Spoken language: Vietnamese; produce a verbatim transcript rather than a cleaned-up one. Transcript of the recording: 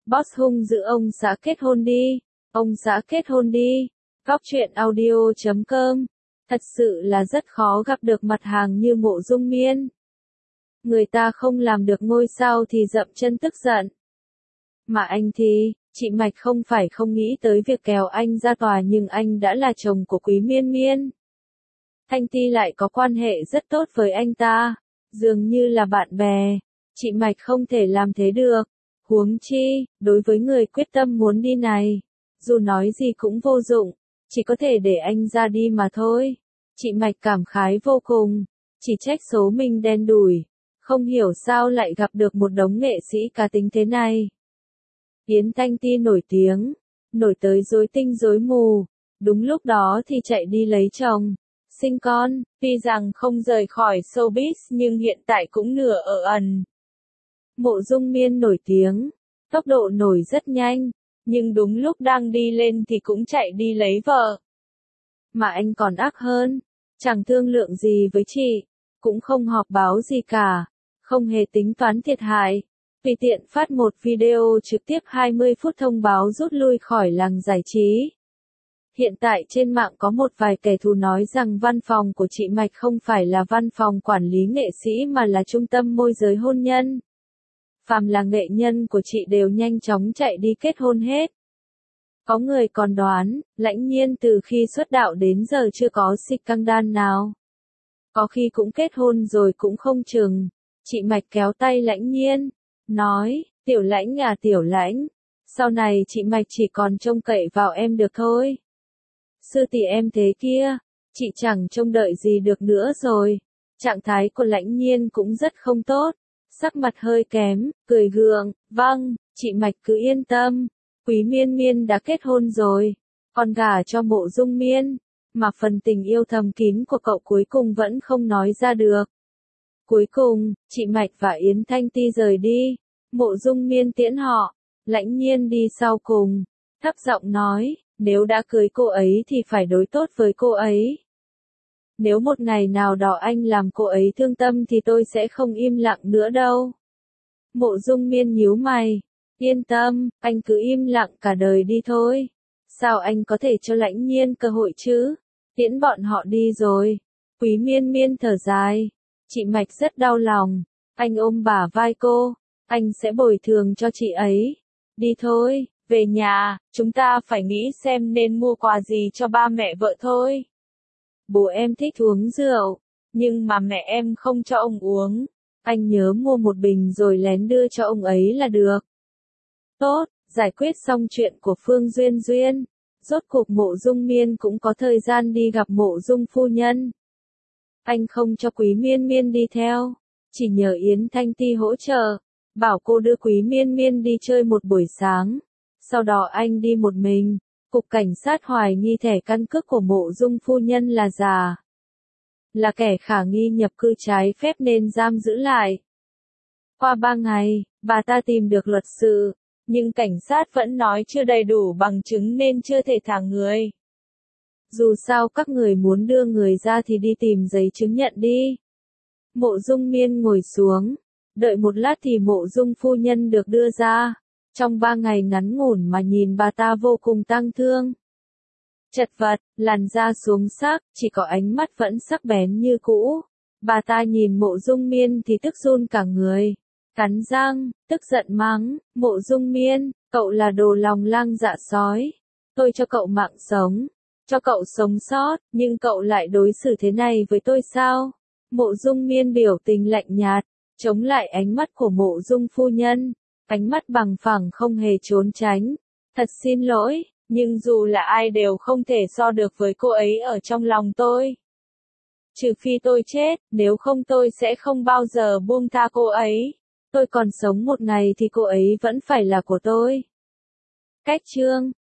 Boss hung dữ ông xã kết hôn đi. Ông xã kết hôn đi. Góc truyện audio chấm com. Thật sự là rất khó gặp được mặt hàng như Mộ Dung Miên. Người ta không làm được ngôi sao thì dậm chân tức giận. Mà anh thì, chị Mạch không phải không nghĩ tới việc kéo anh ra tòa, nhưng anh đã là chồng của Quý Miên Miên. Thanh Ti lại có quan hệ rất tốt với anh ta, dường như là bạn bè. Chị Mạch không thể làm thế được. Huống chi, đối với người quyết tâm muốn đi này, dù nói gì cũng vô dụng, chỉ có thể để anh ra đi mà thôi. Chị Mạch cảm khái vô cùng, chỉ trách số mình đen đủi, không hiểu sao lại gặp được một đống nghệ sĩ cá tính thế này. Yến Thanh Ti nổi tiếng, nổi tới rối tinh rối mù, đúng lúc đó thì chạy đi lấy chồng, sinh con, tuy rằng không rời khỏi showbiz nhưng hiện tại cũng nửa ở ẩn. Mộ Dung Miên nổi tiếng, tốc độ nổi rất nhanh, nhưng đúng lúc đang đi lên thì cũng chạy đi lấy vợ. Mà anh còn ác hơn, chẳng thương lượng gì với chị, cũng không họp báo gì cả, không hề tính toán thiệt hại, tùy tiện phát một video trực tiếp hai mươi phút thông báo rút lui khỏi làng giải trí. Hiện tại trên mạng có một vài kẻ thù nói rằng văn phòng của chị Mạch không phải là văn phòng quản lý nghệ sĩ mà là trung tâm môi giới hôn nhân. Phàm là nghệ nhân của chị đều nhanh chóng chạy đi kết hôn hết. Có người còn đoán, Lãnh Nhiên từ khi xuất đạo đến giờ chưa có scandal nào. Có khi cũng kết hôn rồi cũng không chừng. Chị Mạch kéo tay Lãnh Nhiên, nói, Tiểu Lãnh à Tiểu Lãnh, sau này chị Mạch chỉ còn trông cậy vào em được thôi. Sư tỷ em thế kia, chị chẳng trông đợi gì được nữa rồi. Trạng thái của Lãnh Nhiên cũng rất không tốt, sắc mặt hơi kém, cười gượng, vâng, chị Mạch cứ yên tâm, Quý Miên Miên đã kết hôn rồi, còn gả cho Mộ Dung Miên, mà phần tình yêu thầm kín của cậu cuối cùng vẫn không nói ra được. Cuối cùng, chị Mạch và Yến Thanh Ti rời đi, Mộ Dung Miên tiễn họ, Lãnh Nhiên đi sau cùng, thấp giọng nói, nếu đã cưới cô ấy thì phải đối tốt với cô ấy. Nếu một ngày nào đó anh làm cô ấy thương tâm thì tôi sẽ không im lặng nữa đâu. Mộ Dung Miên nhíu mày, yên tâm, anh cứ im lặng cả đời đi thôi. Sao anh có thể cho Lãnh Nhiên cơ hội chứ? Tiễn bọn họ đi rồi. Quý Miên Miên thở dài. Chị Mạch rất đau lòng. Anh ôm bả vai cô. Anh sẽ bồi thường cho chị ấy. Đi thôi, về nhà, chúng ta phải nghĩ xem nên mua quà gì cho ba mẹ vợ thôi. Bố em thích uống rượu, nhưng mà mẹ em không cho ông uống. Anh nhớ mua một bình rồi lén đưa cho ông ấy là được. Tốt, giải quyết xong chuyện của Phương Duyên Duyên. Rốt cuộc Mộ Dung Miên cũng có thời gian đi gặp Mộ Dung phu nhân. Anh không cho Quý Miên Miên đi theo, chỉ nhờ Yến Thanh Ti hỗ trợ, bảo cô đưa Quý Miên Miên đi chơi một buổi sáng. Sau đó anh đi một mình. Cục cảnh sát hoài nghi thẻ căn cước của Mộ Dung phu nhân là giả. Là kẻ khả nghi nhập cư trái phép nên giam giữ lại. Qua ba ngày, bà ta tìm được luật sư, nhưng cảnh sát vẫn nói chưa đầy đủ bằng chứng nên chưa thể thả người. Dù sao các người muốn đưa người ra thì đi tìm giấy chứng nhận đi. Mộ Dung Miên ngồi xuống, đợi một lát thì Mộ Dung phu nhân được đưa ra. Trong ba ngày ngắn ngủn mà nhìn bà ta vô cùng tang thương. Chật vật, làn da xuống sắc, chỉ có ánh mắt vẫn sắc bén như cũ. Bà ta nhìn Mộ Dung Miên thì tức run cả người. Cắn răng, tức giận mắng, Mộ Dung Miên, cậu là đồ lòng lang dạ sói. Tôi cho cậu mạng sống, cho cậu sống sót, nhưng cậu lại đối xử thế này với tôi sao? Mộ Dung Miên biểu tình lạnh nhạt, chống lại ánh mắt của Mộ Dung phu nhân. Ánh mắt bằng phẳng không hề trốn tránh. Thật xin lỗi, nhưng dù là ai đều không thể so được với cô ấy ở trong lòng tôi. Trừ phi tôi chết, nếu không tôi sẽ không bao giờ buông tha cô ấy. Tôi còn sống một ngày thì cô ấy vẫn phải là của tôi. Cách chương